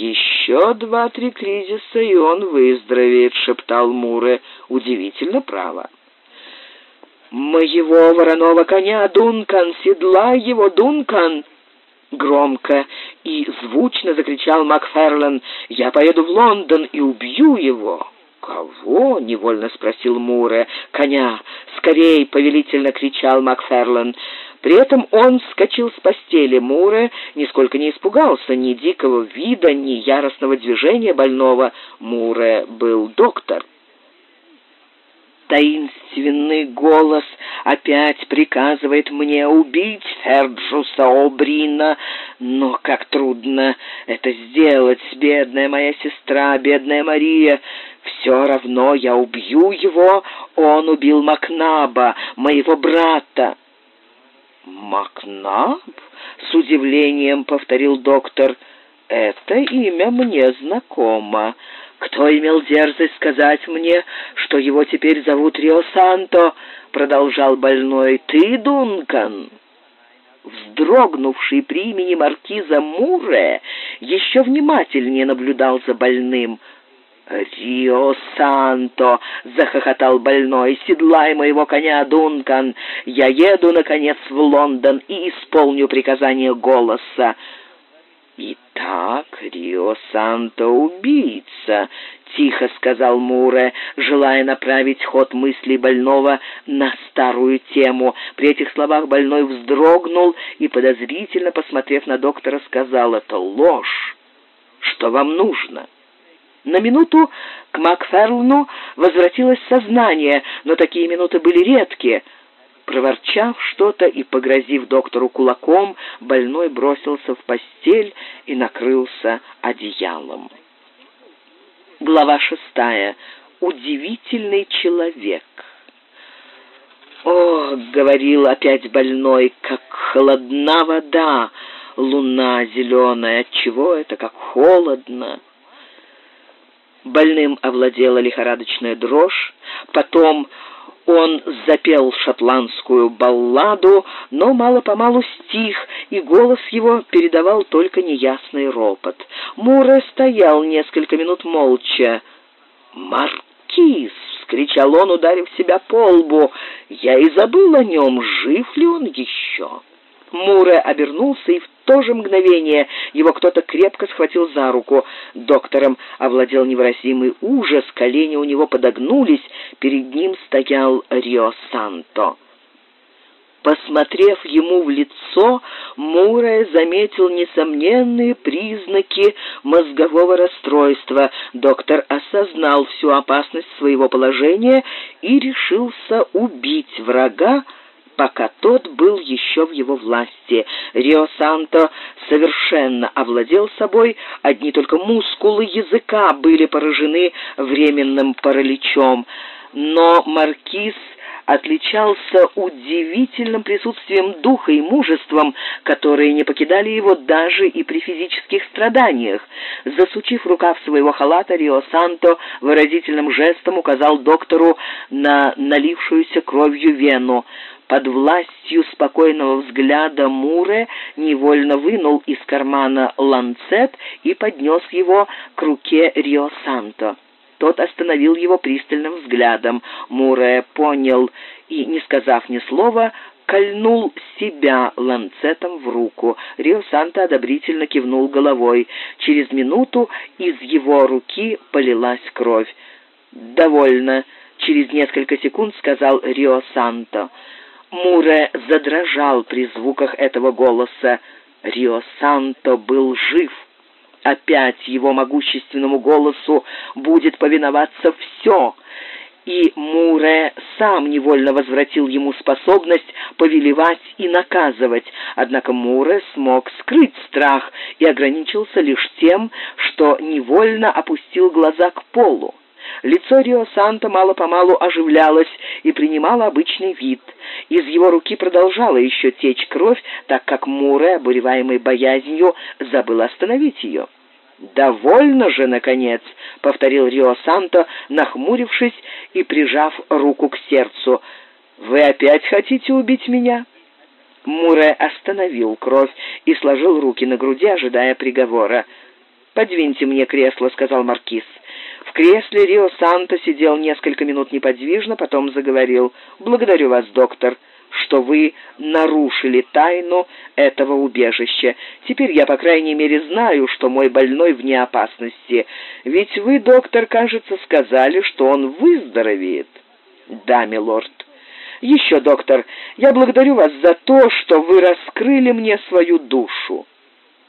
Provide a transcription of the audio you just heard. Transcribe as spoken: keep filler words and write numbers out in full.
«Еще два-три кризиса, и он выздоровеет», — шептал Муре. «Удивительно, право». «Моего вороного коня, Дункан! Седлай его, Дункан!» Громко и звучно закричал Макферлен. «Я поеду в Лондон и убью его». «Кого?» — невольно спросил Муре. «Коня! Скорей!» — повелительно кричал Макферлен. При этом он вскочил с постели. Муре нисколько не испугался ни дикого вида, ни яростного движения больного. Муре был доктор. Таинственный голос опять приказывает мне убить Ферджуса О'Брина, но как трудно это сделать, бедная моя сестра, бедная Мария. Все равно я убью его, он убил Макнаба, моего брата. «Макнаб?» — с удивлением повторил доктор. «Это имя мне знакомо. Кто имел дерзость сказать мне, что его теперь зовут Рио-Санто?» — продолжал больной. «Ты, Дункан?» Вздрогнувший при имени маркиза Муре еще внимательнее наблюдал за больным. «Рио-Санто!» — захохотал больной. «Седлай моего коня, Дункан! Я еду, наконец, в Лондон и исполню приказание голоса». «Итак, Рио-Санто убийца», — тихо сказал Муре, желая направить ход мыслей больного на старую тему. При этих словах больной вздрогнул и, подозрительно посмотрев на доктора, сказал: «Это ложь. Что вам нужно?» На минуту к Макферлену возвратилось сознание, но такие минуты были редкие. Проворчав что-то и погрозив доктору кулаком, больной бросился в постель и накрылся одеялом. Глава шестая. Удивительный человек. «О, — говорил опять больной, — как холодна вода, луна зеленая, отчего это как холодно!» Больным овладела лихорадочная дрожь, потом он запел шотландскую балладу, но мало-помалу стих, и голос его передавал только неясный ропот. Муре стоял несколько минут молча. «Маркиз!» — вскричал он, ударив себя по лбу. «Я и забыл о нем, жив ли он еще?» Муре обернулся, и в то же мгновение его кто-то крепко схватил за руку. Доктором овладел невыразимый ужас, колени у него подогнулись, перед ним стоял Рио-Санто. Посмотрев ему в лицо, Муре заметил несомненные признаки мозгового расстройства. Доктор осознал всю опасность своего положения и решился убить врага, пока тот был еще в его власти. Рио-Санто совершенно овладел собой, одни только мускулы языка были поражены временным параличом. Но маркиз отличался удивительным присутствием духа и мужеством, которые не покидали его даже и при физических страданиях. Засучив рукав своего халата, Рио-Санто выразительным жестом указал доктору на налившуюся кровью вену. Под властью спокойного взгляда Муре невольно вынул из кармана ланцет и поднес его к руке Рио-Санто. Тот остановил его пристальным взглядом. Муре понял и, не сказав ни слова, кольнул себя ланцетом в руку. Рио-Санто одобрительно кивнул головой. Через минуту из его руки полилась кровь. «Довольно», — через несколько секунд сказал Рио-Санто. Муре задрожал при звуках этого голоса. Рио-Санто был жив. Опять его могущественному голосу будет повиноваться все. И Муре сам невольно возвратил ему способность повелевать и наказывать. Однако Муре смог скрыть страх и ограничился лишь тем, что невольно опустил глаза к полу. Лицо Рио-Санто мало-помалу оживлялось и принимало обычный вид. Из его руки продолжала еще течь кровь, так как Муре, обуреваемый боязнью, забыл остановить ее. «Довольно же, наконец!» — повторил Рио-Санто, нахмурившись и прижав руку к сердцу. «Вы опять хотите убить меня?» Муре остановил кровь и сложил руки на груди, ожидая приговора. «Подвиньте мне кресло», — сказал маркиз. В кресле Рио Санто сидел несколько минут неподвижно, потом заговорил. «Благодарю вас, доктор, что вы нарушили тайну этого убежища. Теперь я, по крайней мере, знаю, что мой больной вне опасности. Ведь вы, доктор, кажется, сказали, что он выздоровеет». «Да, милорд». «Еще, доктор, я благодарю вас за то, что вы раскрыли мне свою душу.